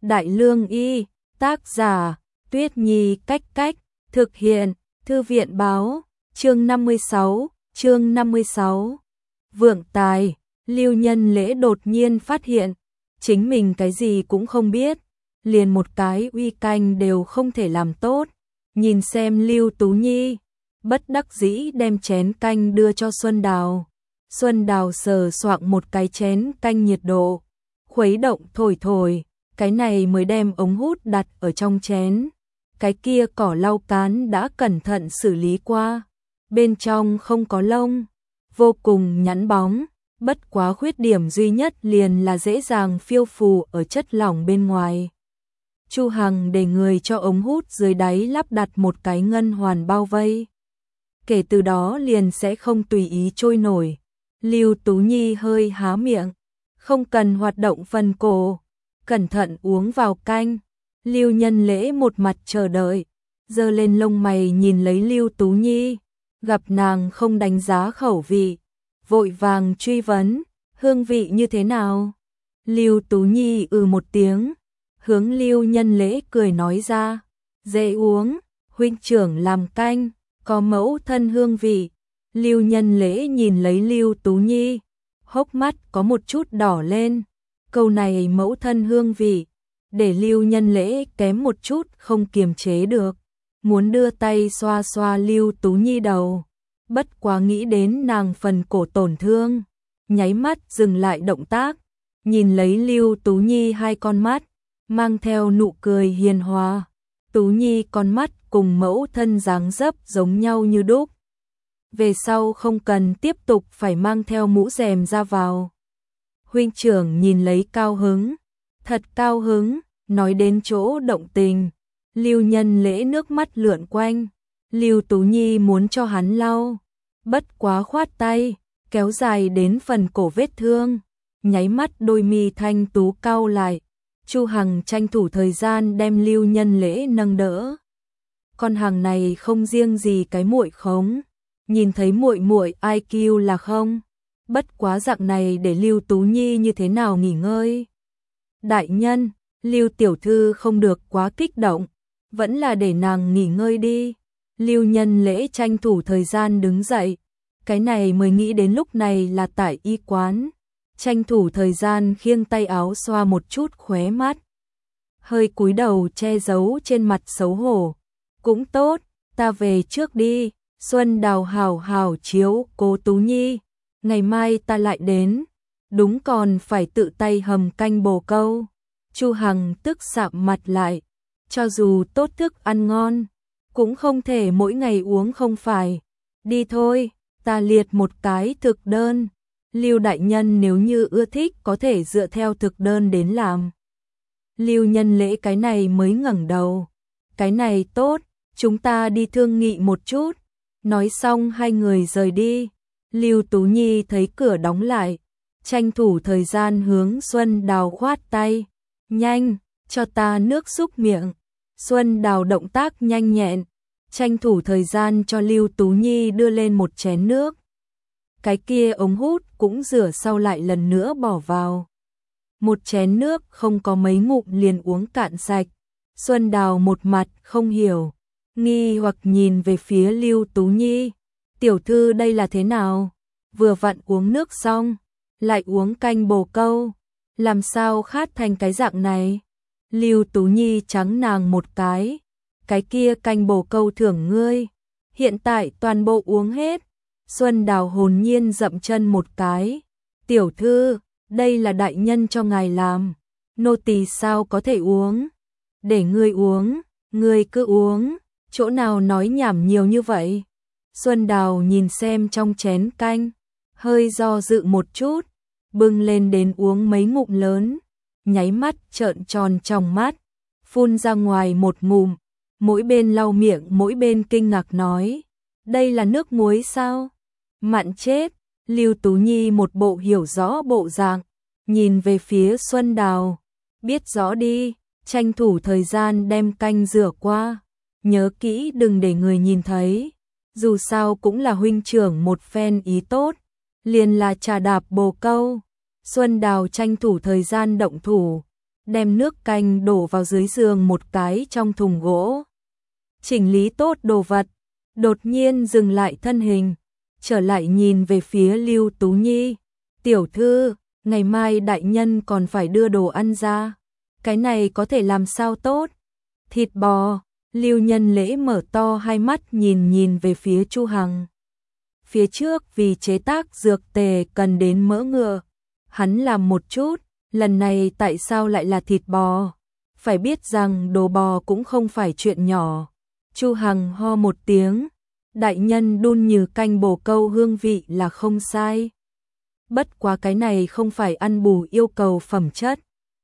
Đại Lương Y, tác giả, Tuyết Nhi Cách Cách, thực hiện, Thư viện Báo, chương 56. Vượng tài, Lưu Nhân Lễ đột nhiên phát hiện, chính mình cái gì cũng không biết, liền một cái uy canh đều không thể làm tốt. Nhìn xem Lưu Tú Nhi, bất đắc dĩ đem chén canh đưa cho Xuân Đào. Xuân Đào sờ soạng một cái chén canh nhiệt độ, khuấy động thổi, cái này mới đem ống hút đặt ở trong chén. Cái kia cỏ lau cán đã cẩn thận xử lý qua, bên trong không có lông, vô cùng nhẵn bóng, bất quá khuyết điểm duy nhất liền là dễ dàng phiêu phù ở chất lỏng bên ngoài. Chu Hằng để người cho ống hút dưới đáy lắp đặt một cái ngân hoàn bao vây. Kể từ đó liền sẽ không tùy ý trôi nổi. Lưu Tú Nhi hơi há miệng, không cần hoạt động phần cổ, cẩn thận uống vào canh. Lưu Nhân Lễ một mặt chờ đợi, giơ lên lông mày nhìn lấy Lưu Tú Nhi, gặp nàng không đánh giá khẩu vị, vội vàng truy vấn, hương vị như thế nào? Lưu Tú Nhi một tiếng, hướng Lưu Nhân Lễ cười nói ra, dễ uống, huynh trưởng làm canh, có mẫu thân hương vị. Lưu Nhân Lễ nhìn lấy Lưu Tú Nhi, hốc mắt có một chút đỏ lên, câu này mẫu thân hương vị, để Lưu Nhân Lễ kém một chút không kiềm chế được, muốn đưa tay xoa xoa Lưu Tú Nhi đầu, bất quá nghĩ đến nàng phần cổ tổn thương, nháy mắt dừng lại động tác, nhìn lấy Lưu Tú Nhi hai con mắt, mang theo nụ cười hiền hòa. Tú Nhi con mắt cùng mẫu thân dáng dấp giống nhau như đúc. Về sau không cần tiếp tục phải mang theo mũ rèm ra vào. Huynh trưởng nhìn lấy cao hứng, thật cao hứng, nói đến chỗ động tình. Lưu Nhân Lễ nước mắt lượn quanh, Lưu Tú Nhi muốn cho hắn lau, bất quá khoát tay, kéo dài đến phần cổ vết thương, nháy mắt đôi mi thanh tú cau lại. Chu Hằng tranh thủ thời gian đem Lưu Nhân Lễ nâng đỡ. Con hàng này không riêng gì cái muội khống, nhìn thấy muội IQ là không, bất quá dạng này để Lưu Tú Nhi như thế nào nghỉ ngơi. Đại nhân, Lưu tiểu thư không được quá kích động, vẫn là để nàng nghỉ ngơi đi. Lưu Nhân Lễ tranh thủ thời gian đứng dậy, cái này mới nghĩ đến lúc này là tại y quán, tranh thủ thời gian khiêng tay áo xoa một chút khóe mắt, hơi cúi đầu che giấu trên mặt xấu hổ. Cũng tốt, ta về trước đi. Xuân Đào hảo hảo chiếu cố Tú Nhi, ngày mai ta lại đến, đúng còn phải tự tay hầm canh bồ câu. Chu Hằng tức sạm mặt lại, cho dù tốt thức ăn ngon, cũng không thể mỗi ngày uống không phải. Đi thôi, ta liệt một cái thực đơn, Lưu đại nhân nếu như ưa thích có thể dựa theo thực đơn đến làm. Lưu Nhân Lễ cái này mới ngẩng đầu, cái này tốt, chúng ta đi thương nghị một chút. Nói xong hai người rời đi. Lưu Tú Nhi thấy cửa đóng lại, tranh thủ thời gian hướng Xuân Đào khoát tay, nhanh, cho ta nước súc miệng. Xuân Đào động tác nhanh nhẹn, tranh thủ thời gian cho Lưu Tú Nhi đưa lên một chén nước. Cái kia ống hút cũng rửa sau lại lần nữa bỏ vào. Một chén nước không có mấy ngụm liền uống cạn sạch. Xuân Đào một mặt không hiểu, nghi hoặc nhìn về phía Lưu Tú Nhi, tiểu thư đây là thế nào? Vừa vặn uống nước xong, lại uống canh bồ câu, làm sao khát thành cái dạng này? Lưu Tú Nhi trắng nàng một cái kia canh bồ câu thưởng ngươi, hiện tại toàn bộ uống hết. Xuân Đào hồn nhiên dậm chân một cái, tiểu thư, đây là đại nhân cho ngài làm, nô tỳ sao có thể uống? Để ngươi uống, ngươi cứ uống. Chỗ nào nói nhảm nhiều như vậy? Xuân Đào nhìn xem trong chén canh, hơi do dự một chút, bưng lên đến uống mấy ngụm lớn, nháy mắt trợn tròn trong mắt, phun ra ngoài một ngụm, mỗi bên lau miệng mỗi bên kinh ngạc nói, đây là nước muối sao? Mặn chết. Lưu Tú Nhi một bộ hiểu rõ bộ dạng, nhìn về phía Xuân Đào, biết rõ đi, tranh thủ thời gian đem canh rửa qua. Nhớ kỹ đừng để người nhìn thấy, dù sao cũng là huynh trưởng một phen ý tốt, liền là trà đạp bồ câu. Xuân Đào tranh thủ thời gian động thủ, đem nước canh đổ vào dưới giường một cái trong thùng gỗ. Chỉnh lý tốt đồ vật, đột nhiên dừng lại thân hình, trở lại nhìn về phía Lưu Tú Nhi. Tiểu thư, ngày mai đại nhân còn phải đưa đồ ăn ra. Cái này có thể làm sao tốt? Thịt bò. Lưu Nhân Lễ mở to hai mắt nhìn về phía Chu Hằng. Phía trước vì chế tác dược tề cần đến mỡ ngựa. Hắn làm một chút, lần này tại sao lại là thịt bò? Phải biết rằng đồ bò cũng không phải chuyện nhỏ. Chu Hằng ho một tiếng, đại nhân đun như canh bổ câu hương vị là không sai. Bất quá cái này không phải ăn bù yêu cầu phẩm chất.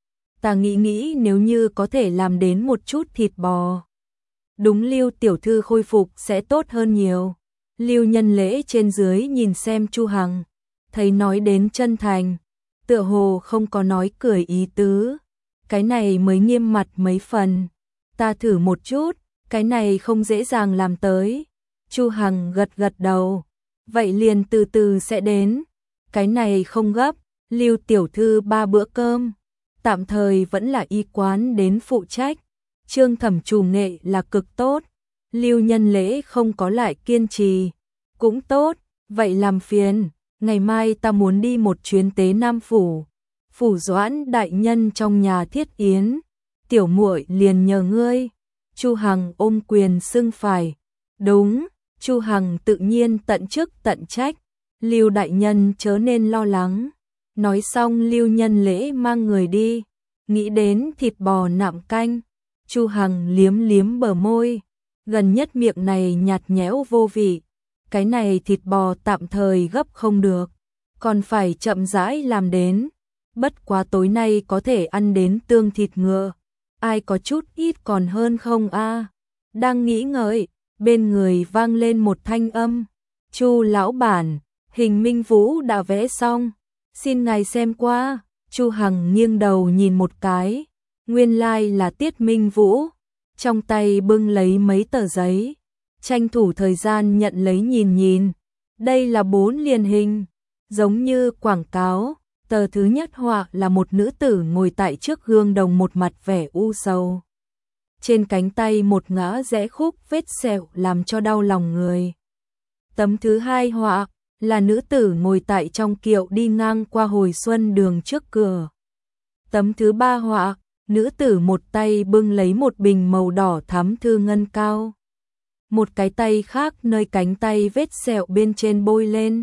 Ta nghĩ nếu như có thể làm đến một chút thịt bò. Đúng, Lưu tiểu thư khôi phục sẽ tốt hơn nhiều. Lưu Nhân Lễ trên dưới nhìn xem Chu Hằng, thấy nói đến chân thành, tựa hồ không có nói cười ý tứ. Cái này mới nghiêm mặt mấy phần. Ta thử một chút, cái này không dễ dàng làm tới. Chu Hằng gật đầu. Vậy liền từ từ sẽ đến. Cái này không gấp, Lưu tiểu thư 3 bữa cơm. Tạm thời vẫn là y quán đến phụ trách. Trương Thẩm chủ nghệ là cực tốt. Lưu Nhân Lễ không có lại kiên trì. Cũng tốt, vậy làm phiền. Ngày mai ta muốn đi một chuyến tế Nam Phủ. Phủ Doãn đại nhân trong nhà thiết yến. Tiểu muội liền nhờ ngươi. Chu Hằng ôm quyền xưng phải. Đúng, Chu Hằng tự nhiên tận chức tận trách. Lưu đại nhân chớ nên lo lắng. Nói xong Lưu Nhân Lễ mang người đi. Nghĩ đến thịt bò nạm canh. Chu Hằng liếm bờ môi. Gần nhất miệng này nhạt nhẽo vô vị. Cái này thịt bò tạm thời gấp không được. Còn phải chậm rãi làm đến. Bất quá tối nay có thể ăn đến tương thịt ngựa. Ai có chút ít còn hơn không a? Đang nghĩ ngợi, bên người vang lên một thanh âm. Chu lão bản, hình Minh Vũ đã vẽ xong. Xin ngài xem qua. Chu Hằng nghiêng đầu nhìn một cái. Nguyên lai là Tiết Minh Vũ. Trong tay bưng lấy mấy tờ giấy. Tranh thủ thời gian nhận lấy nhìn. Đây là 4 liền hình. Giống như quảng cáo. Tờ thứ nhất họa là một nữ tử ngồi tại trước gương đồng, một mặt vẻ u sầu. Trên cánh tay một ngã rẽ khúc vết sẹo làm cho đau lòng người. Tấm thứ hai họa là nữ tử ngồi tại trong kiệu đi ngang qua hồi xuân đường trước cửa. Tấm thứ ba họa, nữ tử một tay bưng lấy một bình màu đỏ thắm thư ngân cao. Một cái tay khác nơi cánh tay vết sẹo bên trên bôi lên.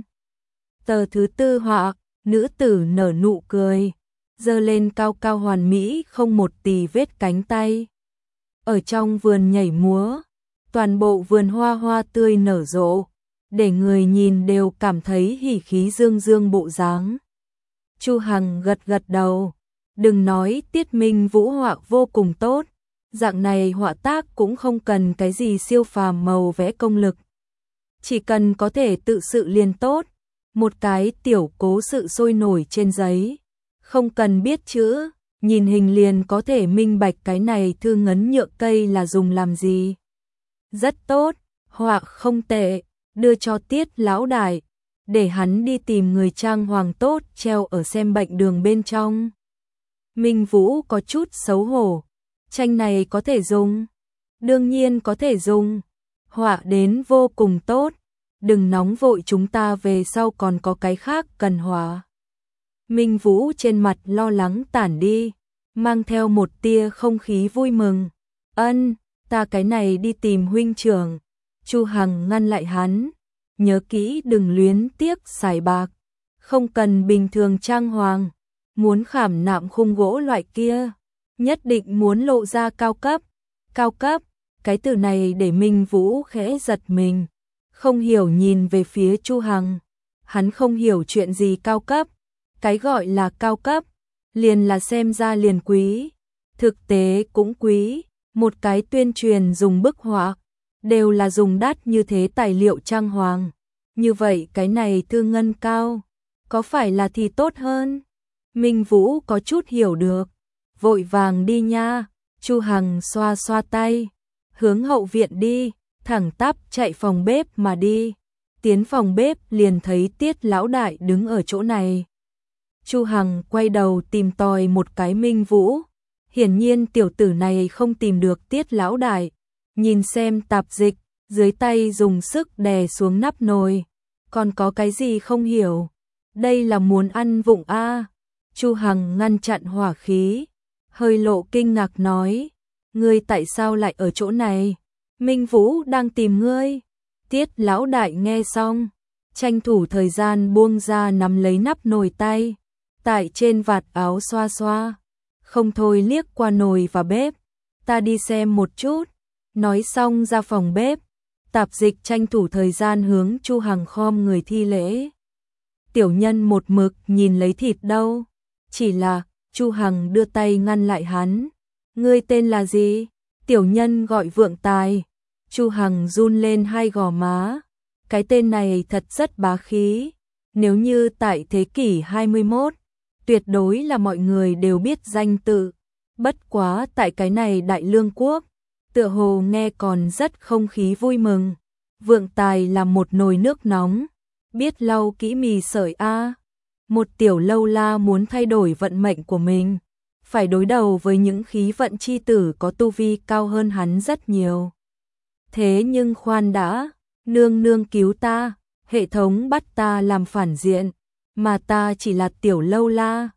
Tờ thứ tư họa, nữ tử nở nụ cười, giơ lên cao cao hoàn mỹ không một tì vết cánh tay. Ở trong vườn nhảy múa, toàn bộ vườn hoa hoa tươi nở rộ, để người nhìn đều cảm thấy hỉ khí dương dương bộ dáng. Chu Hằng gật đầu, đừng nói Tiết Minh Vũ họa vô cùng tốt, dạng này họa tác cũng không cần cái gì siêu phàm màu vẽ công lực. Chỉ cần có thể tự sự liền tốt, một cái tiểu cố sự sôi nổi trên giấy, không cần biết chữ, nhìn hình liền có thể minh bạch cái này thư ngấn nhựa cây là dùng làm gì. Rất tốt, họa không tệ, đưa cho Tiết lão đại, để hắn đi tìm người trang hoàng tốt treo ở xem bệnh đường bên trong. Minh Vũ có chút xấu hổ, tranh này có thể dùng, đương nhiên có thể dùng, họa đến vô cùng tốt, đừng nóng vội, chúng ta về sau còn có cái khác cần họa. Minh Vũ trên mặt lo lắng tản đi, mang theo một tia không khí vui mừng. Ân, ta cái này đi tìm huynh trưởng. Chu Hằng ngăn lại hắn, nhớ kỹ đừng luyến tiếc xài bạc, không cần bình thường trang hoàng, muốn khảm nạm khung gỗ loại kia, nhất định muốn lộ ra cao cấp. Cao cấp, cái từ này để Minh Vũ khẽ giật mình, không hiểu nhìn về phía Chu Hằng. Hắn không hiểu chuyện gì cao cấp, cái gọi là cao cấp, liền là xem ra liền quý, thực tế cũng quý, một cái tuyên truyền dùng bức họa, đều là dùng đắt như thế tài liệu trang hoàng. Như vậy cái này thư ngân cao, có phải là thì tốt hơn? Minh Vũ có chút hiểu được, vội vàng đi nha. Chu Hằng xoa xoa tay, hướng hậu viện đi, thẳng tắp chạy phòng bếp mà đi. Tiến phòng bếp liền thấy Tiết lão đại đứng ở chỗ này. Chu Hằng quay đầu tìm tòi một cái Minh Vũ, Hiển nhiên tiểu tử này không tìm được Tiết lão đại, nhìn xem tạp dịch, dưới tay dùng sức đè xuống nắp nồi. Còn có cái gì không hiểu? Đây là muốn ăn vụng a? Chu Hằng ngăn chặn hỏa khí, hơi lộ kinh ngạc nói, ngươi tại sao lại ở chỗ này? Minh Vũ đang tìm ngươi. Tiết lão đại nghe xong, tranh thủ thời gian buông ra nắm lấy nắp nồi tay, tại trên vạt áo xoa xoa, không thôi liếc qua nồi và bếp, ta đi xem một chút. Nói xong ra phòng bếp, tạp dịch tranh thủ thời gian hướng Chu Hằng khom người thi lễ. Tiểu nhân một mực nhìn lấy thịt đâu, chỉ là Chu Hằng đưa tay ngăn lại hắn. Ngươi tên là gì? Tiểu nhân gọi Vượng Tài. Chu Hằng run lên hai gò má, cái tên này thật rất bá khí, nếu như tại thế kỷ 21, tuyệt đối là mọi người đều biết danh tự, bất quá tại cái này Đại Lương quốc, tựa hồ nghe còn rất không khí vui mừng. Vượng Tài là một nồi nước nóng, biết lau kỹ mì sợi a. Một tiểu lâu la muốn thay đổi vận mệnh của mình, phải đối đầu với những khí vận chi tử có tu vi cao hơn hắn rất nhiều. Thế nhưng khoan đã, nương nương cứu ta, hệ thống bắt ta làm phản diện, mà ta chỉ là tiểu lâu la,